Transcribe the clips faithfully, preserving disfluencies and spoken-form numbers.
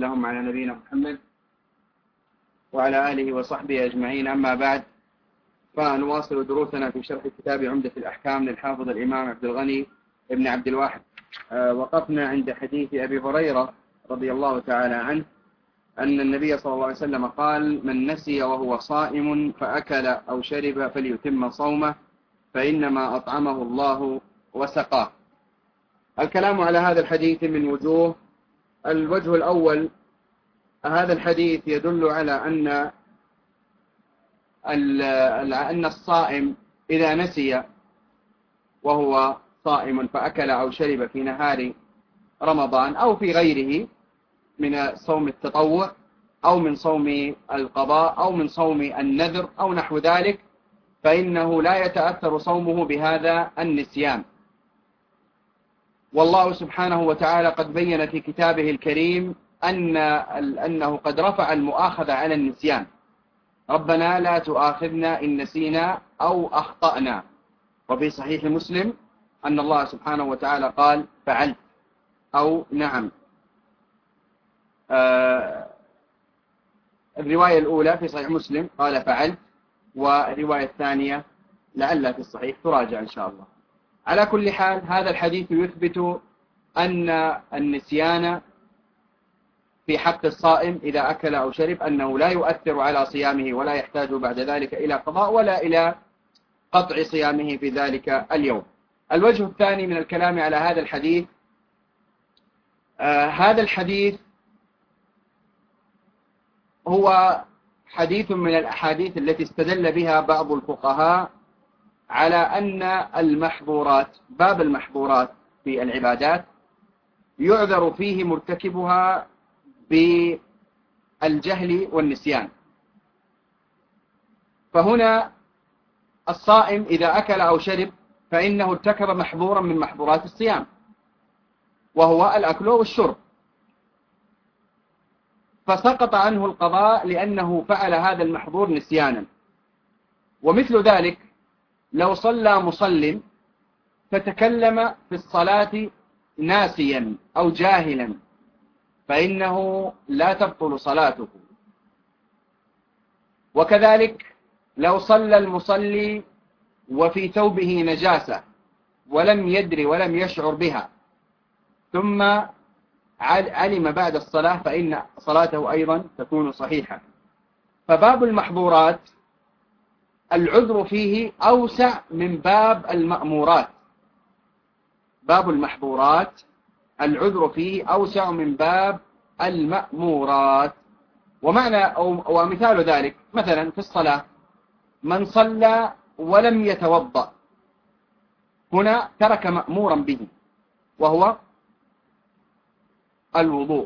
اللهم على نبينا محمد وعلى آله وصحبه أجمعين. أما بعد، فنواصل دروسنا في شرح كتاب عمدة الأحكام للحافظ الإمام عبد الغني ابن عبد الواحد. وقفنا عند حديث أبي هريرة رضي الله تعالى عنه أن النبي صلى الله عليه وسلم قال: من نسي وهو صائم فأكل أو شرب فليتم صومه فإنما أطعمه الله وسقاه. الكلام على هذا الحديث من وجوه. الوجه الأول: هذا الحديث يدل على أن أن الصائم إذا نسي وهو صائم فأكل أو شرب في نهار رمضان أو في غيره من صوم التطوع أو من صوم القضاء أو من صوم النذر أو نحو ذلك، فإنه لا يتأثر صومه بهذا النسيان. والله سبحانه وتعالى قد بين في كتابه الكريم أن أنه قد رفع المؤاخذة على النسيان: ربنا لا تؤاخذنا إن نسينا أو أخطأنا. وفي صحيح مسلم أن الله سبحانه وتعالى قال: فعلت أو نعم. آه الرواية الأولى في صحيح مسلم قال فعلت، والرواية الثانية لعلها في الصحيح تراجع إن شاء الله. على كل حال، هذا الحديث يثبت أن النسيان في حق الصائم إذا أكل أو شرب أنه لا يؤثر على صيامه ولا يحتاج بعد ذلك إلى قضاء ولا إلى قطع صيامه في ذلك اليوم. الوجه الثاني من الكلام على هذا الحديث: آه هذا الحديث هو حديث من الأحاديث التي استدل بها بعض الفقهاء على أن المحظورات، باب المحظورات في العبادات، يعذر فيه مرتكبها بالجهل والنسيان. فهنا الصائم إذا أكل أو شرب فإنه ارتكب محظورا من محظورات الصيام، وهو الأكل والشرب، فسقط عنه القضاء لأنه فعل هذا المحظور نسيانا. ومثل ذلك لو صلى مصل فتكلم في الصلاة ناسيا أو جاهلا فإنه لا تبطل صلاته. وكذلك لو صلى المصلي وفي ثوبه نجاسة ولم يدري ولم يشعر بها ثم علم بعد الصلاة فإن صلاته أيضا تكون صحيحة. فباب المحظورات العذر فيه أوسع من باب المأمورات. باب المحظورات العذر فيه أوسع من باب المأمورات. ومعنى أو ومثال ذلك مثلا في الصلاة: من صلى ولم يتوضأ، هنا ترك مأمورا به وهو الوضوء.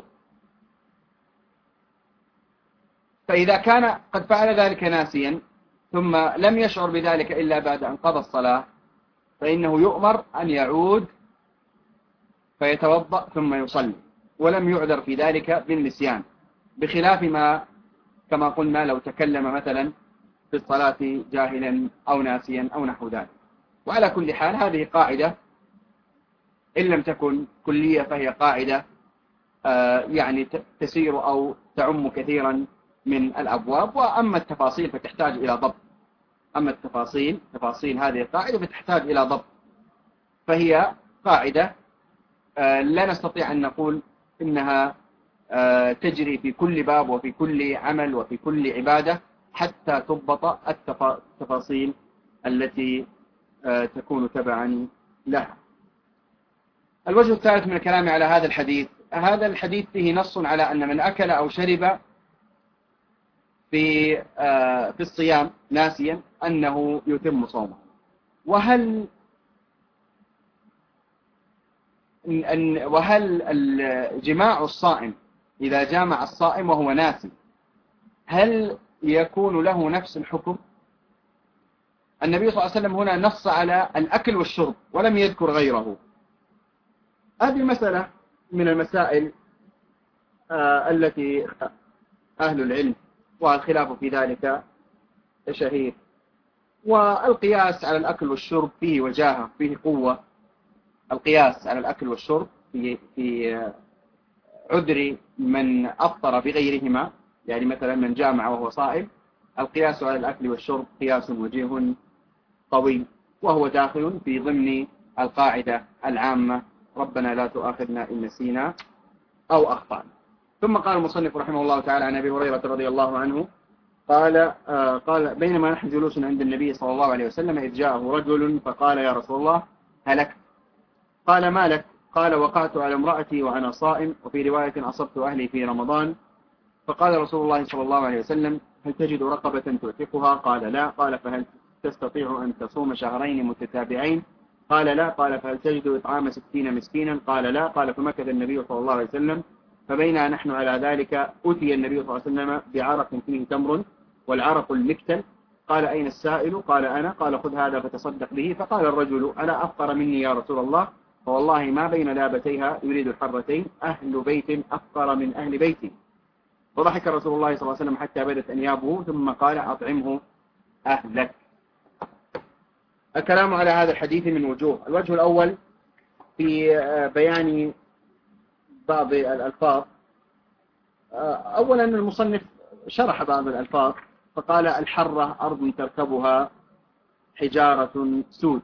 فإذا كان قد فعل ذلك ناسيا ثم لم يشعر بذلك إلا بعد أن قضى الصلاة فإنه يؤمر أن يعود فيتوضأ ثم يصلي، ولم يعذر في ذلك بالنسيان، بخلاف ما كما قلنا لو تكلم مثلا في الصلاة جاهلا أو ناسيا أو نحو ذلك. وعلى كل حال هذه قاعدة إن لم تكن كلية فهي قاعدة يعني تسير أو تعم كثيرا من الأبواب. وأما التفاصيل فتحتاج إلى ضبط. أما التفاصيل تفاصيل هذه القاعدة فتحتاج إلى ضبط. فهي قاعدة لا نستطيع أن نقول إنها تجري في كل باب وفي كل عمل وفي كل عبادة حتى تضبط التفاصيل التي تكون تبعا لها. الوجه الثالث من الكلام على هذا الحديث: هذا الحديث فيه نص على أن من أكل أو شرب في في الصيام ناسيا أنه يتم صومه. وهل وهل الجماع الصائم إذا جامع الصائم وهو ناسي هل يكون له نفس الحكم؟ النبي صلى الله عليه وسلم هنا نص على الأكل والشرب ولم يذكر غيره. هذه مسألة من المسائل آه التي أهل العلم والخلاف في ذلك شهير. والقياس على الأكل والشرب فيه وجاهة، فيه قوة. القياس على الأكل والشرب في في عذر من أفطر بغيرهما، يعني مثلا من جامع وهو صائم، القياس على الأكل والشرب قياس وجيه قوي، وهو داخل في ضمن القاعدة العامة ربنا لا تؤاخذنا إن نسينا أو أخطأنا. ثم قال المصنف رحمه الله تعالى عن أبي هريرة رضي الله عنه قال آه قال بينما نحن جلوس عند النبي صلى الله عليه وسلم إذ جاءه رجل فقال يا رسول الله هلكت. قال ما لك؟ قال وقعت على امرأتي وأنا صائم، وفي رواية أصبت أهلي في رمضان. فقال رسول الله صلى الله عليه وسلم هل تجد رقبة تعتقها؟ قال لا. قال فهل تستطيع أن تصوم شهرين متتابعين؟ قال لا. قال فهل تجد إطعام ستين مسكينا؟ قال لا. قال فمكث النبي صلى الله عليه وسلم، فبينا نحن على ذلك أتي النبي صلى الله عليه وسلم بعرق فيه تمر، والعرق المكتل. قال أين السائل؟ قال أنا. قال خذ هذا فتصدق به. فقال الرجل ألا أفطر مني يا رسول الله؟ فوالله ما بين لابتيها يريد الحرتين أهل بيت أفطر من أهل بيتي. فضحك رسول الله صلى الله عليه وسلم حتى بدت أنيابه، ثم قال أطعمه أهلك. الكلام على هذا الحديث من وجوه. الوجه الأول في بيان بعض الألفاظ. أولا المصنف شرح بعض الألفاظ فقال الحرة أرض تركبها حجارة سود.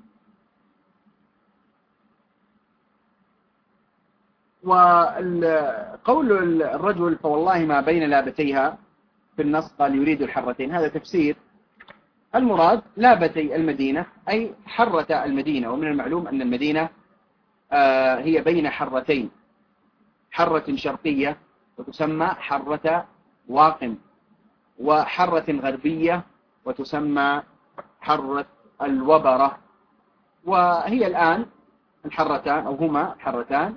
وقول الرجل فوالله ما بين لابتيها في النص قال يريد الحرتين، هذا تفسير. المراد لابتي المدينة أي حرة المدينة، ومن المعلوم أن المدينة هي بين حرتين، حرة شرقية وتسمى حرة واقم، وحرة غربية وتسمى حرة الوبرة. وهي الآن الحرتان أو هما الحرتان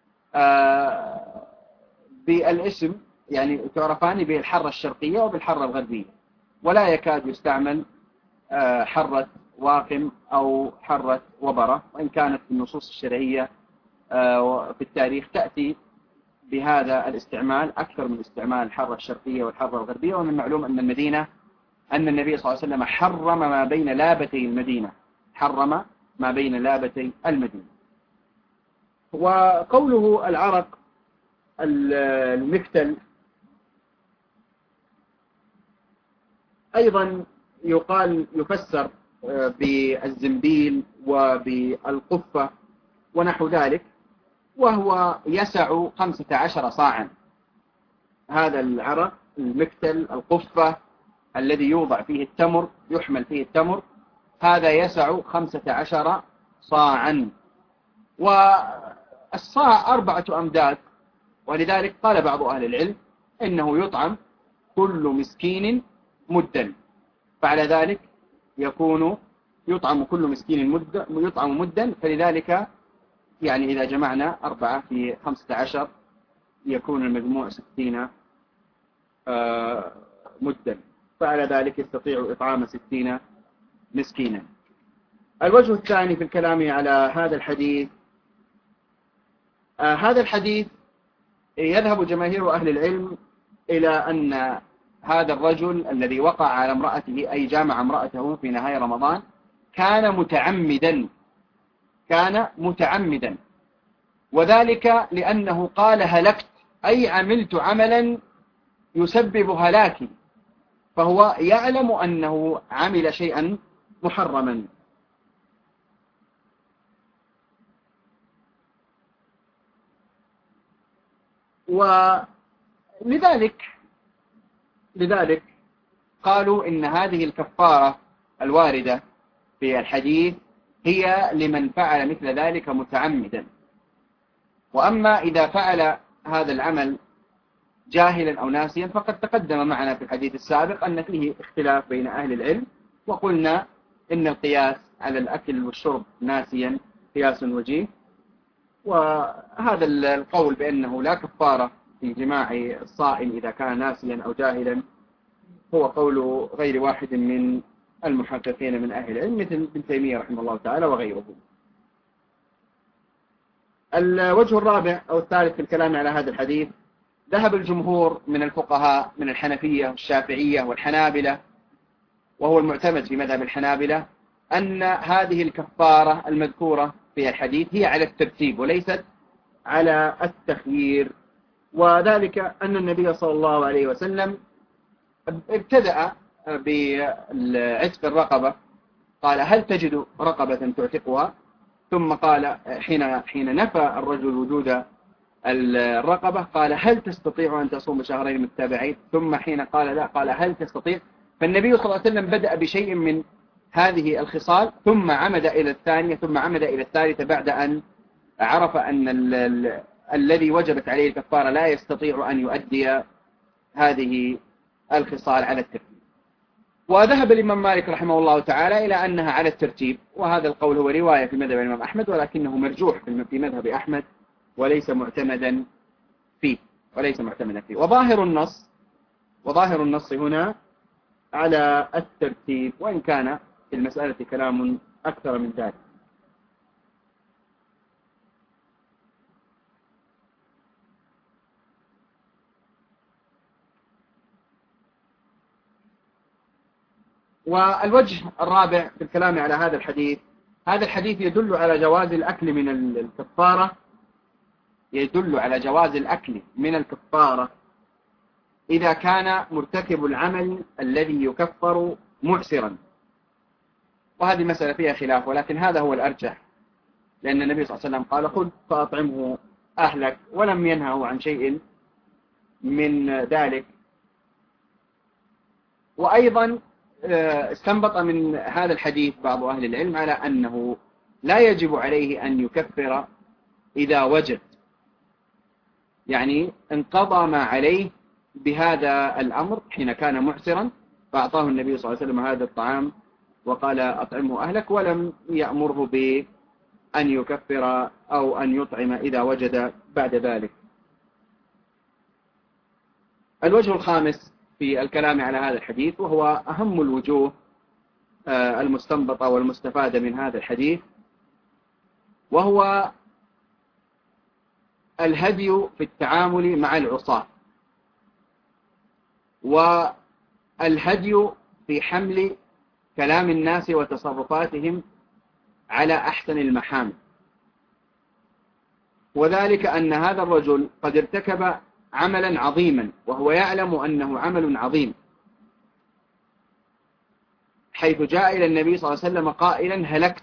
بالاسم يعني تعرفان بالحرة الشرقية وبالحرة الغربية، ولا يكاد يستعمل حرة واقم أو حرة وبرة، وإن كانت النصوص الشرعية في التاريخ تأتي بهذا الاستعمال أكثر من استعمال الحرة الشرقية والحرة الغربية. ومن المعلوم أن المدينة أن النبي صلى الله عليه وسلم حرم ما بين لابتي المدينة، حرم ما بين لابتي المدينة. وقوله العرق المكتل أيضا يقال يفسر بالزنبيل وبالقفة ونحو ذلك، وهو يسع خمسة عشر صاعا. هذا العرق المكتل القفة الذي يوضع فيه التمر يحمل فيه التمر، هذا يسع خمسة عشر صاعا. والصاع أربعة أمداد، ولذلك قال بعض أهل العلم إنه يطعم كل مسكين مدا، فعلى ذلك يكون يطعم كل مسكين مد يطعم مدا، فلذلك يعني إذا جمعنا أربعة في خمسة عشر يكون المجموع ستين مدا، فعلى ذلك يستطيع إطعام ستين مسكينا. الوجه الثاني في الكلام على هذا الحديث، آه هذا الحديث يذهب جماهير أهل العلم إلى أن هذا الرجل الذي وقع على امرأته أي جامع امرأته في نهاية رمضان كان متعمدا، كان متعمدا، وذلك لأنه قال هلكت أي عملت عملا يسبب هلاكي، فهو يعلم أنه عمل شيئا محرما. ولذلك لذلك قالوا إن هذه الكفارة الواردة في الحديث هي لمن فعل مثل ذلك متعمدا. وأما إذا فعل هذا العمل جاهلا أو ناسيا فقد تقدم معنا في الحديث السابق أن فيه اختلاف بين أهل العلم، وقلنا إن القياس على الأكل والشرب ناسيا قياس وجيه، وهذا القول بأنه لا كفارة في جماع الصائم إذا كان ناسيا أو جاهلا هو قول غير واحد من المحققين من أهل العلم مثل ابن تيمية رحمه الله تعالى وغيره. الوجه الرابع أو الثالث في الكلام على هذا الحديث، ذهب الجمهور من الفقهاء من الحنفية والشافعية والحنابلة، وهو المعتمد في مذهب الحنابلة، أن هذه الكفارة المذكورة في الحديث هي على الترتيب وليست على التخيير، وذلك أن النبي صلى الله عليه وسلم ابتدأ بعتق الرقبة، قال هل تجد رقبة تعتقها؟ ثم قال حين حين نفى الرجل وجود الرقبة قال هل تستطيع أن تصوم شهرين متتابعين؟ ثم حين قال لا قال هل تستطيع؟ فالنبي صلى الله عليه وسلم بدأ بشيء من هذه الخصال ثم عمد إلى الثانية ثم عمد إلى الثالثة بعد أن عرف أن ال ال الذي وجبت عليه الكفارة لا يستطيع أن يؤدي هذه الخصال على الترتيب. وذهب الإمام مالك رحمه الله تعالى إلى أنها على الترتيب، وهذا القول هو رواية في مذهب الإمام أحمد ولكنه مرجوح في مذهب أحمد وليس معتمدا فيه وليس معتمدا فيه وظاهر النص وظاهر النص هنا على الترتيب، وإن كان في المسألة كلام أكثر من ذلك. والوجه الرابع في الكلام على هذا الحديث، هذا الحديث يدل على جواز الأكل من الكفارة يدل على جواز الأكل من الكفارة إذا كان مرتكب العمل الذي يكفر معسرا، وهذه مسألة فيها خلاف، ولكن هذا هو الأرجح، لأن النبي صلى الله عليه وسلم قال خذ فأطعمه أهلك، ولم ينهه عن شيء من ذلك. وأيضا استنبط من هذا الحديث بعض أهل العلم على أنه لا يجب عليه أن يكفر إذا وجد، يعني انقضى ما عليه بهذا الأمر حين كان معسرا فأعطاه النبي صلى الله عليه وسلم هذا الطعام وقال أطعمه أهلك، ولم يأمره بأن يكفر أو أن يطعم إذا وجد بعد ذلك. الوجه الخامس في الكلام على هذا الحديث، وهو أهم الوجوه المستنبطة والمستفادة من هذا الحديث، وهو الهدي في التعامل مع العصاة، والهدي في حمل كلام الناس وتصرفاتهم على أحسن المحامل، وذلك أن هذا الرجل قد ارتكب عملا عظيما وهو يعلم أنه عمل عظيم، حيث جاء إلى النبي صلى الله عليه وسلم قائلا هلكت،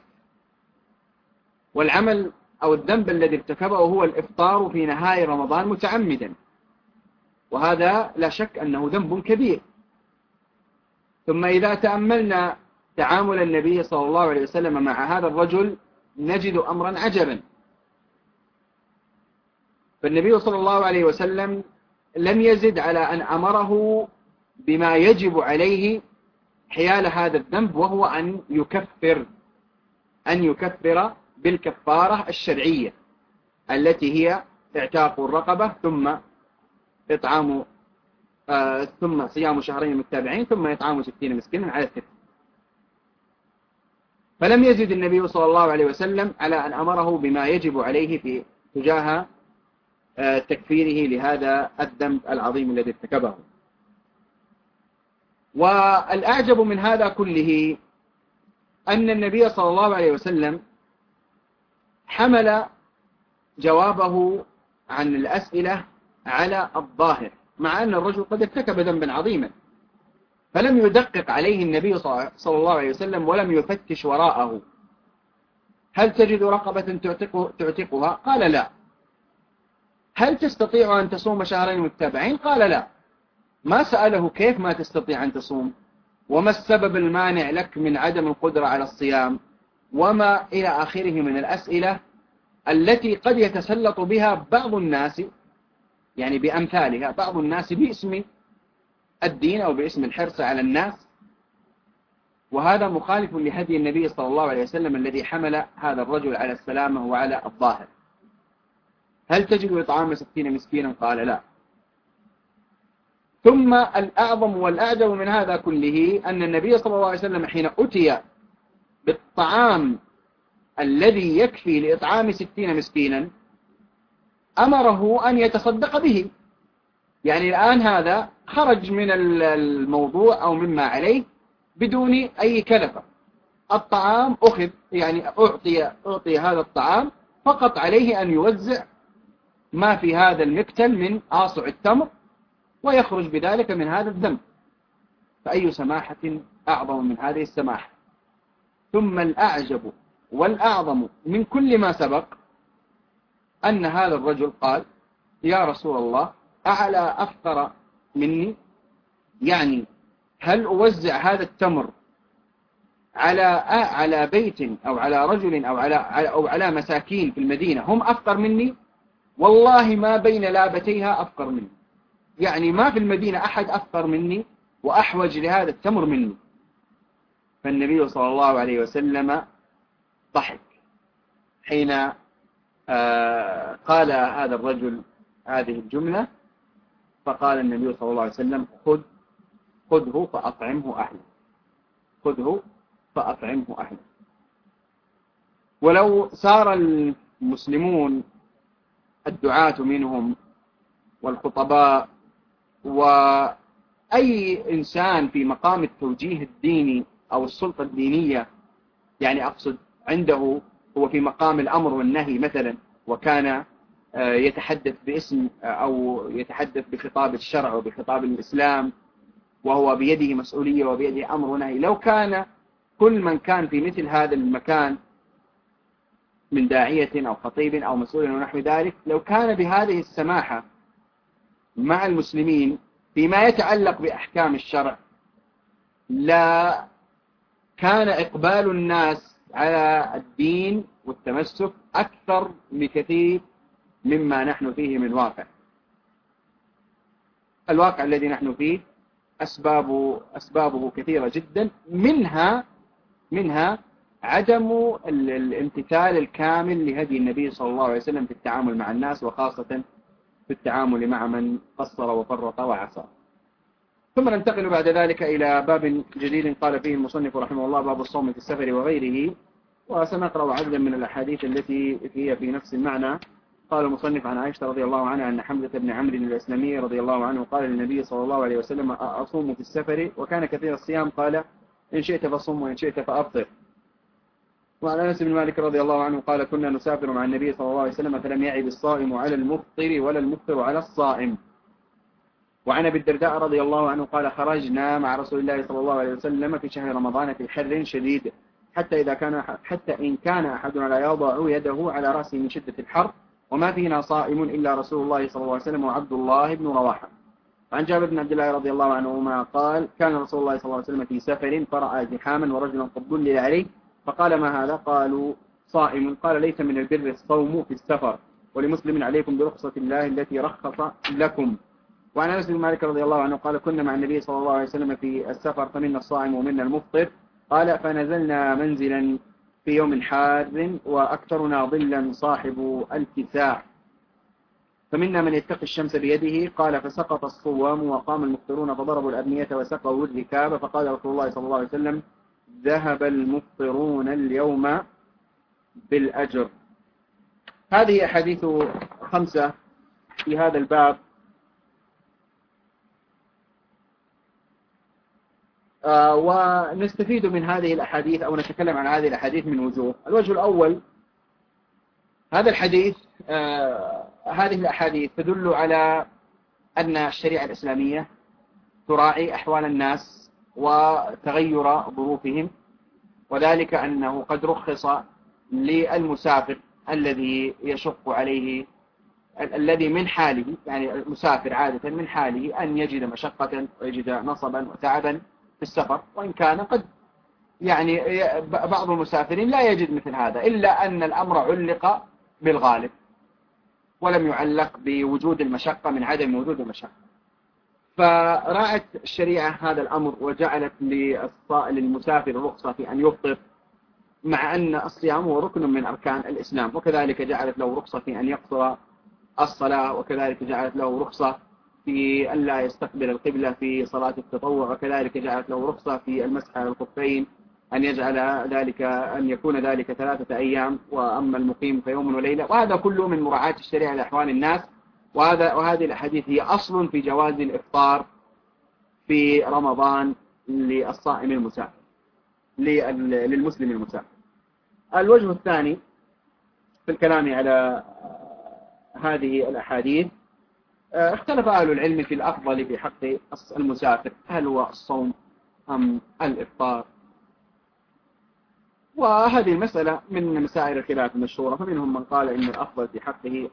والعمل أو الذنب الذي ارتكبه هو الإفطار في نهاية رمضان متعمدا، وهذا لا شك أنه ذنب كبير. ثم إذا تأملنا تعامل النبي صلى الله عليه وسلم مع هذا الرجل نجد أمرا عجبا، فالنبي صلى الله عليه وسلم لم يزد على أن أمره بما يجب عليه حيال هذا الذنب، وهو أن يكفر أن يكفر بالكفارة الشرعية التي هي اعتاق الرقبة ثم إطعام آه ثم صيام شهرين متتابعين ثم إطعام ستين مسكينا على الترتيب. فلم يزد النبي صلى الله عليه وسلم على أن أمره بما يجب عليه في تجاه آه تكفيره لهذا الذنب العظيم الذي ارتكبه. والأعجب من هذا كله أن النبي صلى الله عليه وسلم حمل جوابه عن الأسئلة على الظاهر، مع أن الرجل قد ارتكب ذنبا عظيما، فلم يدقق عليه النبي صلى الله عليه وسلم ولم يفتش وراءه. هل تجد رقبة تعتقها؟ قال لا. هل تستطيع أن تصوم شهرين متتابعين؟ قال لا. ما سأله كيف ما تستطيع أن تصوم، وما السبب المانع لك من عدم القدرة على الصيام، وما إلى آخره من الأسئلة التي قد يتسلط بها بعض الناس، يعني بأمثالها بعض الناس باسم الدين أو باسم الحرص على الناس، وهذا مخالف لهدي النبي صلى الله عليه وسلم الذي حمل هذا الرجل على السلامة وعلى الظاهر. هل تجد إطعام ستين مسكينا؟ قال لا. ثم الأعظم والأعجب من هذا كله أن النبي صلى الله عليه وسلم حين أتي بالطعام الذي يكفي لإطعام ستين مسكينا أمره أن يتصدق به. يعني الآن هذا خرج من الموضوع أو مما عليه بدون أي كلفة، الطعام أخذ، يعني أعطي, أعطي هذا الطعام، فقط عليه أن يوزع ما في هذا المكتل من آصع التمر ويخرج بذلك من هذا الذنب. فأي سماحة أعظم من هذه السماحة؟ ثم الأعجب والأعظم من كل ما سبق أن هذا الرجل قال: يا رسول الله، أعلى أفقر مني؟ يعني هل أوزع هذا التمر على على بيت أو على رجل أو على أو على مساكين في المدينة هم أفقر مني؟ والله ما بين لابتيها أفقر مني، يعني ما في المدينة أحد أفقر مني وأحوج لهذا التمر مني. فالنبي صلى الله عليه وسلم ضحك حين قال هذا الرجل هذه الجملة، فقال النبي صلى الله عليه وسلم: خذ خذه فأطعمه أهله، خذه فأطعمه أهله. ولو سار المسلمون الدعاة منهم والخطباء وأي إنسان في مقام التوجيه الديني أو السلطة الدينية، يعني أقصد عنده هو في مقام الأمر والنهي مثلا، وكان يتحدث باسم أو يتحدث بخطاب الشرع وبخطاب الإسلام، وهو بيده مسؤولية وبيده أمر ونهي، لو كان كل من كان في مثل هذا المكان من داعية أو خطيب أو مسؤول ونحو ذلك، لو كان بهذه السماحة مع المسلمين فيما يتعلق بأحكام الشرع، لا كان إقبال الناس على الدين والتمسك أكثر بكثير مما نحن فيه من واقع. الواقع الذي نحن فيه أسبابه, أسبابه كثيرة جدا، منها منها عدم الامتثال الكامل لهدي النبي صلى الله عليه وسلم في التعامل مع الناس، وخاصة في التعامل مع من قصر وفرط وعصى. ثم ننتقل بعد ذلك إلى باب جديد قال فيه المصنف رحمه الله: باب الصوم في السفر وغيره. وسنقرأ عددا من الأحاديث التي هي في نفس المعنى. قال المصنف: عن عائشة رضي الله عنها أن حمزة بن عمرو الأسلمي رضي الله عنه قال للنبي صلى الله عليه وسلم: أصوم في السفر؟ وكان كثير الصيام. قال: إن شئت فصم وإن شئت فأفطر. وعن أنس بن مالك رضي الله عنه قال: كنا نسافر مع النبي صلى الله عليه وسلم فلم يعب الصائم على المفطر ولا المفطر على الصائم. وعن أبي الدرداء رضي الله عنه قال: خرجنا مع رسول الله صلى الله عليه وسلم في شهر رمضان في حر شديد، حتى إذا كان حتى إن كان أحدنا لا يضع يده على رأسه من شدة الحر، وما فينا صائم إلا رسول الله صلى الله عليه وسلم وعبد الله بن رواحة. وعن جابر بن عبد الله رضي الله عنهما قال: كان رسول الله صلى الله عليه وسلم في سفر فرأى زحاما ورجلا قد ظلل عليه، فقال: ما هذا؟ قالوا: صائم. قال: ليس من البر الصوم في السفر، ولمسلم: عليكم برخصة الله التي رخص لكم. وعن أنس بن مالك رضي الله عنه قال: كنا مع النبي صلى الله عليه وسلم في السفر فمنا الصائم ومنا المفطر. قال: فنزلنا منزلا في يوم حار وأكثرنا ظلا صاحب الكساء، فمنا من يتقي الشمس بيده. قال: فسقط الصوام وقام المفطرون فضربوا الأبنية وسقوا الركاب، فقال رسول الله صلى الله عليه وسلم: ذهب المفطرون اليوم بالأجر. هذه أحاديث خمسة في هذا الباب. آه ونستفيد من هذه الأحاديث أو نتكلم عن هذه الأحاديث من وجوه. الوجه الأول: هذا الحديث آه هذه الأحاديث تدل على أن الشريعة الإسلامية تراعي أحوال الناس وتغير ظروفهم، وذلك أنه قد رخص للمسافر الذي يشق عليه الذي من حاله، يعني المسافر عادة من حاله أن يجد مشقة ويجد نصبا وتعبا في السفر، وإن كان قد يعني بعض المسافرين لا يجد مثل هذا، إلا أن الأمر علق بالغالب ولم يعلق بوجود المشقة من عدم وجود المشقة. فراعت الشريعة هذا الأمر وجعلت للمسافر رخصة في أن يفطر، مع أن الصيام هو ركن من أركان الإسلام، وكذلك جعلت له رخصة في أن يقصر الصلاة، وكذلك جعلت له رخصة في أن لا يستقبل القبلة في صلاة التطوع، وكذلك جعلت له رخصة في المسح على الخفين أن يجعل ذلك أن يكون ذلك ثلاثة أيام، وأما المقيم فيوم وليلة. وهذا كله من مراعاة الشريعة لأحوال الناس. وهذا وهذه الأحاديث هي أصل في جواز الإفطار في رمضان للصائم المسافر للمسلم المسافر. الوجه الثاني في الكلام على هذه الأحاديث اختلف أهل العلم في الأفضل في حق المسافر، هل هو الصوم أم الإفطار؟ وهذه المسألة من مسائل الخلاف المشهورة، فمنهم من قال إن الأفضل في حقه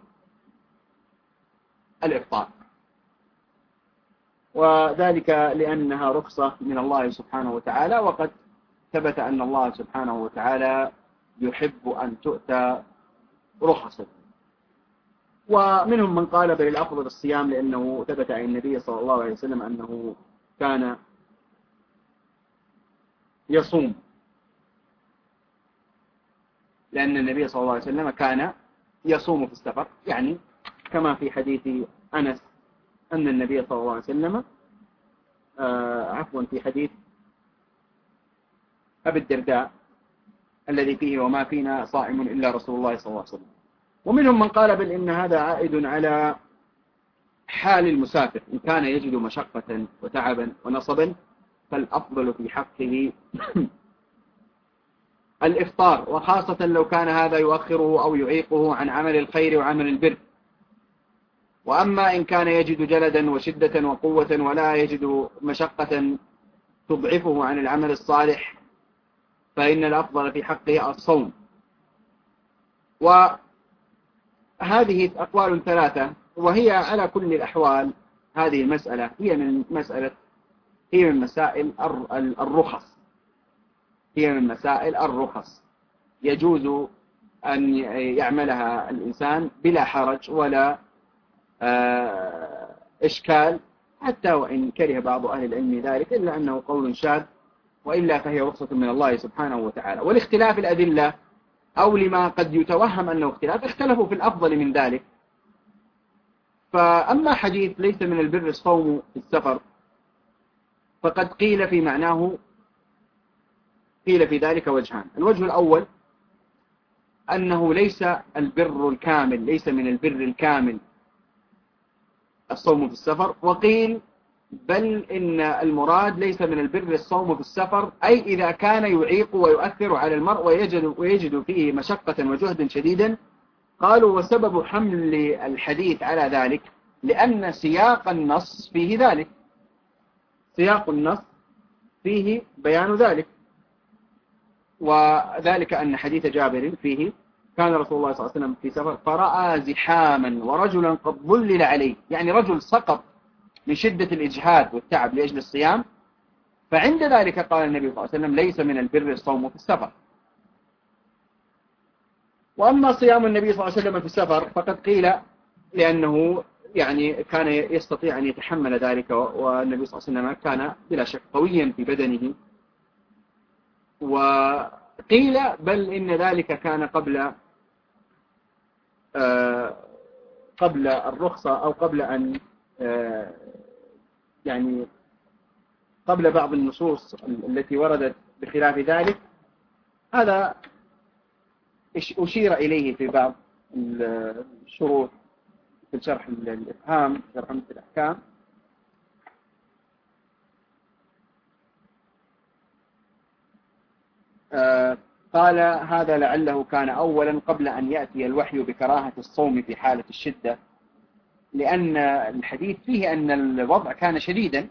الإفطار، وذلك لأنها رخصة من الله سبحانه وتعالى، وقد ثبت أن الله سبحانه وتعالى يحب أن تؤتى رخصه. ومنهم من قال بل الأفضل الصيام، لأنه ثبت عن النبي صلى الله عليه وسلم أنه كان يصوم، لأن النبي صلى الله عليه وسلم كان يصوم في السفر، يعني كما في حديث أنس أن النبي صلى الله عليه وسلم آه عفوا في حديث أبي الدرداء الذي فيه وما فينا صائم إلا رسول الله صلى الله عليه وسلم. ومنهم من قال بل إن هذا عائد على حال المسافر، إن كان يجد مشقة وتعبا ونصبا فالأفضل في حقه الإفطار، وخاصة لو كان هذا يؤخره أو يعيقه عن عمل الخير وعمل البر. وأما إن كان يجد جلدا وشدة وقوة ولا يجد مشقة تضعفه عن العمل الصالح فإن الأفضل في حقه الصوم. وهذه أقوال ثلاثة، وهي على كل الأحوال هذه المسألة هي من مسألة هي من مسائل الرخص هي من مسائل الرخص يجوز أن يعملها الإنسان بلا حرج ولا إشكال، حتى وإن كره بعض أهل العلم ذلك، إلا أنه قول شاذ، وإلا فهي رخصة من الله سبحانه وتعالى. والاختلاف الأدلة أو لما قد يتوهم أنه اختلاف اختلفوا في الأفضل من ذلك. فأما حديث ليس من البر الصوم في السفر فقد قيل في معناه قيل في ذلك وجهان. الوجه الأول أنه ليس البر الكامل ليس من البر الكامل الصوم في السفر، وقيل بل إن المراد ليس من البر الصوم في السفر أي إذا كان يعيق ويؤثر على المرء ويجد, ويجد فيه مشقة وجهدا شديدا. قالوا وسبب حمل الحديث على ذلك لأن سياق النص فيه ذلك سياق النص فيه بيان ذلك، وذلك أن حديث جابر فيه كان رسول الله صلى الله عليه وسلم في سفر فرأى زحاما ورجلا قد ظلل عليه، يعني رجل سقط من شدة الإجهاد والتعب لأجل الصيام، فعند ذلك قال النبي صلى الله عليه وسلم ليس من البر الصوم في السفر. وأما صيام النبي صلى الله عليه وسلم في السفر فقد قيل لأنه يعني كان يستطيع أن يتحمل ذلك، والنبي صلى الله عليه وسلم كان بلا شك قويا في بدنه. وقيل بل إن ذلك كان قبل آه قبل الرخصة أو قبل أن آه يعني قبل بعض النصوص التي وردت بخلاف ذلك. هذا أشير إليه في بعض الشروط في شرح الإفهام شرح عمدة الأحكام. آه قال هذا لعله كان أولا قبل أن يأتي الوحي بكراهة الصوم في حالة الشدة، لأن الحديث فيه أن الوضع كان شديدا،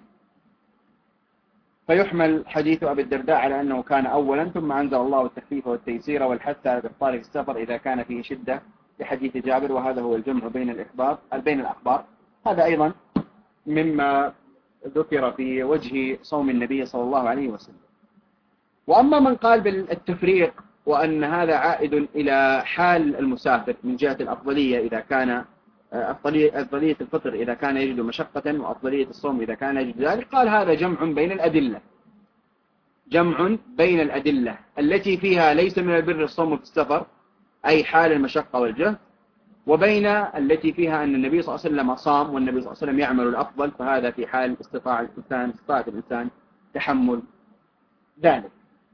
فيحمل حديث أبي الدرداء على أنه كان أولا، ثم أنزل الله التخفيف والتيسير والحث على الإفطار في السفر إذا كان فيه شدة لحديث جابر، وهذا هو الجمع بين الإخبار بين الأخبار. هذا أيضا مما ذكر في وجه صوم النبي صلى الله عليه وسلم. وأما من قال بالتفريق وأن هذا عائد إلى حال المسافر من جهة الأفضلية إذا كان أفضلية الفطر إذا كان يجد مشقة وأفضلية الصوم إذا كان يجد ذلك، قال هذا جمع بين الأدلة جمع بين الأدلة التي فيها ليس من البر الصوم في السفر أي حال المشقة والجهد، وبين التي فيها أن النبي صلى الله عليه وسلم صام والنبي صلى الله عليه وسلم يعمل الأفضل، فهذا في حال استطاع الإنسان استطاعة الإنسان تحمل ذلك.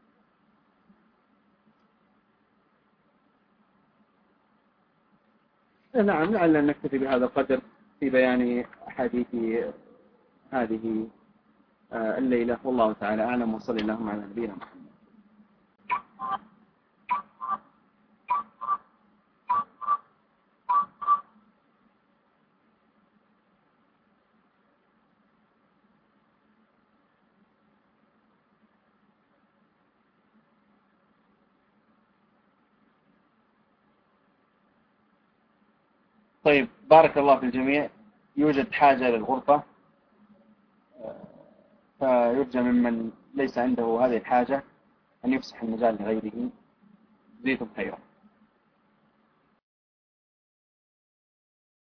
نعم، لعلنا نكتفي بهذا القدر في بيان أحاديث هذه الليلة، والله تعالى أعلم، وصلى اللهم على نبينا محمد. طيب بارك الله في الجميع. يوجد حاجة للغرفة، فيرجى ممن ليس عنده هذه الحاجة أن يفسح المجال لغيره. جزيكم خيرا.